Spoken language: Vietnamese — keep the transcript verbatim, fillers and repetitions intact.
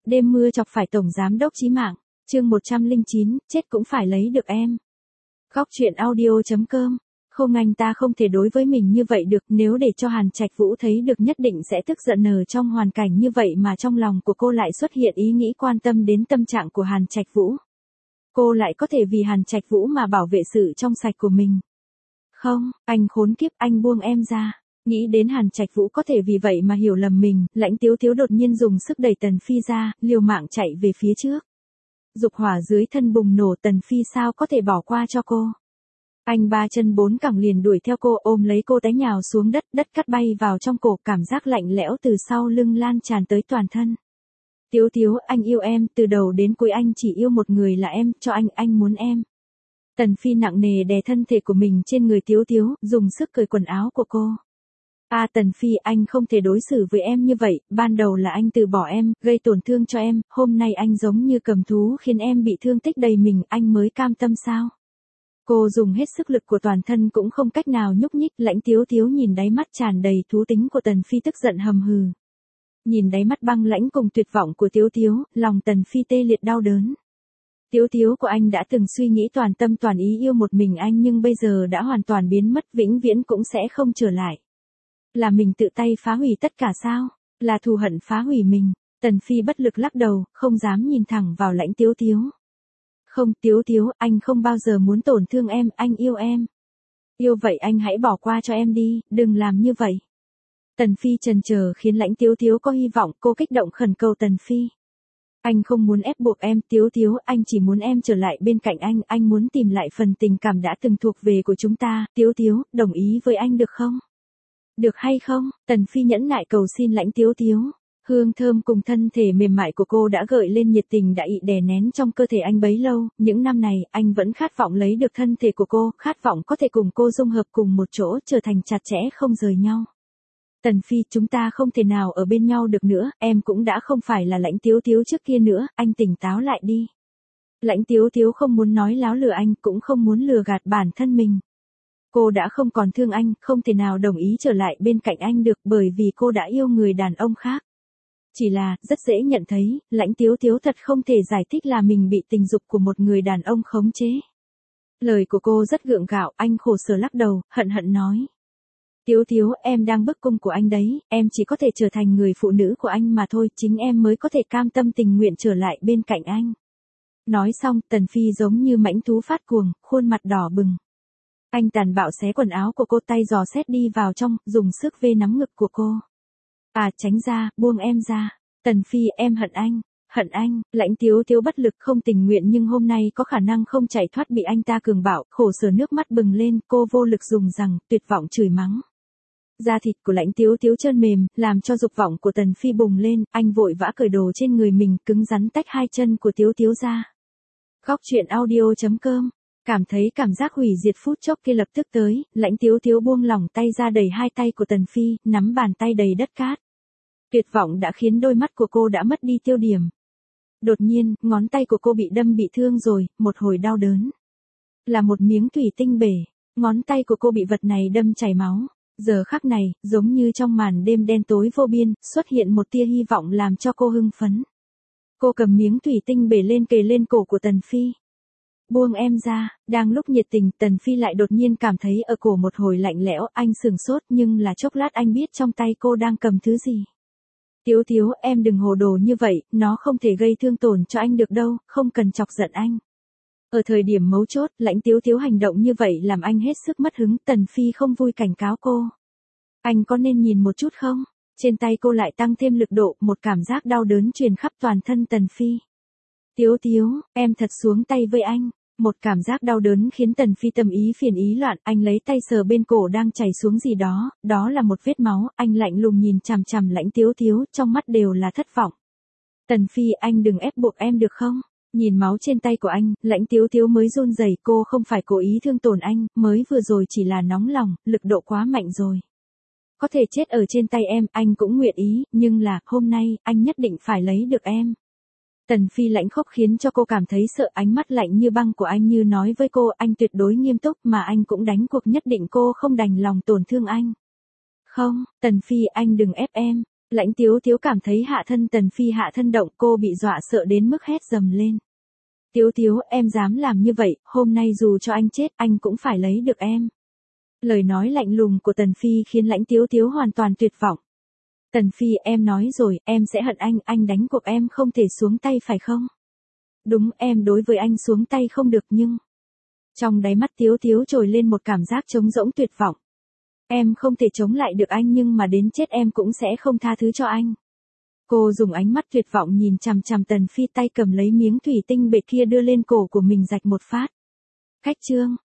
Đêm mưa chọc phải tổng giám đốc chí mạng. Chương một trăm lẻ chín, chết cũng phải lấy được em. Góc truyện audio.com. Không, anh ta không thể đối với mình như vậy được, nếu để cho Hàn Trạch Vũ thấy được nhất định sẽ tức giận. Ở trong hoàn cảnh như vậy mà trong lòng của cô lại xuất hiện ý nghĩ quan tâm đến tâm trạng của Hàn Trạch Vũ. Cô lại có thể vì Hàn Trạch Vũ mà bảo vệ sự trong sạch của mình. Không, anh khốn kiếp, anh buông em ra. Nghĩ đến Hàn Trạch Vũ có thể vì vậy mà hiểu lầm mình, Lãnh Tiếu Tiếu đột nhiên dùng sức đẩy Tần Phi ra, liều mạng chạy về phía trước. Dục hỏa dưới thân bùng nổ, Tần Phi sao có thể bỏ qua cho cô. Anh ba chân bốn cẳng liền đuổi theo cô, ôm lấy cô té nhào xuống đất, đất cắt bay vào trong cổ, cảm giác lạnh lẽo từ sau lưng lan tràn tới toàn thân. Tiếu Tiếu, anh yêu em, từ đầu đến cuối anh chỉ yêu một người là em, cho anh, anh muốn em. Tần Phi nặng nề đè thân thể của mình trên người Tiếu Tiếu, dùng sức cởi quần áo của cô. À Tần Phi, anh không thể đối xử với em như vậy, ban đầu là anh từ bỏ em, gây tổn thương cho em, hôm nay anh giống như cầm thú khiến em bị thương tích đầy mình, anh mới cam tâm sao? Cô dùng hết sức lực của toàn thân cũng không cách nào nhúc nhích. Lãnh Tiếu Tiếu nhìn đáy mắt tràn đầy thú tính của Tần Phi tức giận hầm hừ. Nhìn đáy mắt băng lãnh cùng tuyệt vọng của Tiếu Tiếu, lòng Tần Phi tê liệt đau đớn. Tiếu Tiếu của anh đã từng suy nghĩ toàn tâm toàn ý yêu một mình anh nhưng bây giờ đã hoàn toàn biến mất, vĩnh viễn cũng sẽ không trở lại. Là mình tự tay phá hủy tất cả sao? Là thù hận phá hủy mình? Tần Phi bất lực lắc đầu, không dám nhìn thẳng vào Lãnh Tiếu Tiếu. Không, Tiếu Tiếu, anh không bao giờ muốn tổn thương em, anh yêu em. Yêu vậy anh hãy bỏ qua cho em đi, đừng làm như vậy. Tần Phi chần chờ khiến Lãnh Tiếu Tiếu có hy vọng, cô kích động khẩn cầu Tần Phi. Anh không muốn ép buộc em, Tiếu Tiếu, anh chỉ muốn em trở lại bên cạnh anh, anh muốn tìm lại phần tình cảm đã từng thuộc về của chúng ta, Tiếu Tiếu, đồng ý với anh được không? Được hay không? Tần Phi nhẫn nại cầu xin Lãnh Tiếu Tiếu. Hương thơm cùng thân thể mềm mại của cô đã gợi lên nhiệt tình đã ị đè nén trong cơ thể anh bấy lâu, những năm này, anh vẫn khát vọng lấy được thân thể của cô, khát vọng có thể cùng cô dung hợp cùng một chỗ, trở thành chặt chẽ không rời nhau. Tần Phi, chúng ta không thể nào ở bên nhau được nữa, em cũng đã không phải là Lãnh Tiếu Tiếu trước kia nữa, anh tỉnh táo lại đi. Lãnh Tiếu Tiếu không muốn nói láo lừa anh, cũng không muốn lừa gạt bản thân mình. Cô đã không còn thương anh, không thể nào đồng ý trở lại bên cạnh anh được bởi vì cô đã yêu người đàn ông khác. Chỉ là, rất dễ nhận thấy, Lãnh Tiếu Tiếu thật không thể giải thích là mình bị tình dục của một người đàn ông khống chế. Lời của cô rất gượng gạo, anh khổ sở lắc đầu, hận hận nói. Tiếu Tiếu, em đang bức cung của anh đấy, em chỉ có thể trở thành người phụ nữ của anh mà thôi, chính em mới có thể cam tâm tình nguyện trở lại bên cạnh anh. Nói xong, Tần Phi giống như mãnh thú phát cuồng, khuôn mặt đỏ bừng. Anh tàn bạo xé quần áo của cô, tay dò xét đi vào trong, dùng sức vê nắm ngực của cô. À tránh ra, buông em ra. Tần Phi, em hận anh, hận anh. Lãnh Tiếu Tiếu bất lực không tình nguyện nhưng hôm nay có khả năng không chạy thoát bị anh ta cường bạo, khổ sở nước mắt bừng lên, cô vô lực dùng rằng, tuyệt vọng chửi mắng. Da thịt của Lãnh Tiếu Tiếu trơn mềm, làm cho dục vọng của Tần Phi bùng lên, anh vội vã cởi đồ trên người mình, cứng rắn tách hai chân của Tiếu Tiếu ra. Góc truyện audio.com. Cảm thấy cảm giác hủy diệt phút chốc kia lập tức tới, Lãnh Tiếu Tiếu buông lỏng tay ra đẩy hai tay của Tần Phi, nắm bàn tay đầy đất cát. Tuyệt vọng đã khiến đôi mắt của cô đã mất đi tiêu điểm. Đột nhiên, ngón tay của cô bị đâm bị thương rồi, một hồi đau đớn. Là một miếng thủy tinh bể, ngón tay của cô bị vật này đâm chảy máu. Giờ khắc này, giống như trong màn đêm đen tối vô biên, xuất hiện một tia hy vọng làm cho cô hưng phấn. Cô cầm miếng thủy tinh bể lên kề lên cổ của Tần Phi. Buông em ra, đang lúc nhiệt tình, Tần Phi lại đột nhiên cảm thấy ở cổ một hồi lạnh lẽo, anh sửng sốt nhưng là chốc lát anh biết trong tay cô đang cầm thứ gì. Tiếu Tiếu, em đừng hồ đồ như vậy, nó không thể gây thương tổn cho anh được đâu, không cần chọc giận anh. Ở thời điểm mấu chốt, Lãnh Tiếu Tiếu hành động như vậy làm anh hết sức mất hứng, Tần Phi không vui cảnh cáo cô. Anh có nên nhìn một chút không? Trên tay cô lại tăng thêm lực độ, một cảm giác đau đớn truyền khắp toàn thân Tần Phi. Tiếu Tiếu, em thật xuống tay với anh. Một cảm giác đau đớn khiến Tần Phi tâm ý phiền ý loạn, anh lấy tay sờ bên cổ đang chảy xuống gì đó, đó là một vết máu, anh lạnh lùng nhìn chằm chằm Lãnh Tiếu Tiếu, trong mắt đều là thất vọng. Tần Phi, anh đừng ép buộc em được không? Nhìn máu trên tay của anh, Lãnh Tiếu Tiếu mới run rẩy, cô không phải cố ý thương tổn anh, mới vừa rồi chỉ là nóng lòng, lực độ quá mạnh rồi. Có thể chết ở trên tay em, anh cũng nguyện ý, nhưng là, hôm nay, anh nhất định phải lấy được em. Tần Phi lãnh khốc khiến cho cô cảm thấy sợ, ánh mắt lạnh như băng của anh như nói với cô, anh tuyệt đối nghiêm túc mà anh cũng đánh cuộc nhất định cô không đành lòng tổn thương anh. Không, Tần Phi, anh đừng ép em. Lãnh Tiếu Tiếu cảm thấy hạ thân Tần Phi hạ thân động, cô bị dọa sợ đến mức hét dầm lên. Tiếu Tiếu, em dám làm như vậy, hôm nay dù cho anh chết, anh cũng phải lấy được em. Lời nói lạnh lùng của Tần Phi khiến Lãnh Tiếu Tiếu hoàn toàn tuyệt vọng. Tần Phi, em nói rồi, em sẽ hận anh, anh đánh cuộc em không thể xuống tay phải không? Đúng, em đối với anh xuống tay không được nhưng... Trong đáy mắt Tiếu Tiếu trồi lên một cảm giác trống rỗng tuyệt vọng. Em không thể chống lại được anh nhưng mà đến chết em cũng sẽ không tha thứ cho anh. Cô dùng ánh mắt tuyệt vọng nhìn chằm chằm Tần Phi, tay cầm lấy miếng thủy tinh bệt kia đưa lên cổ của mình rạch một phát. Khách trương,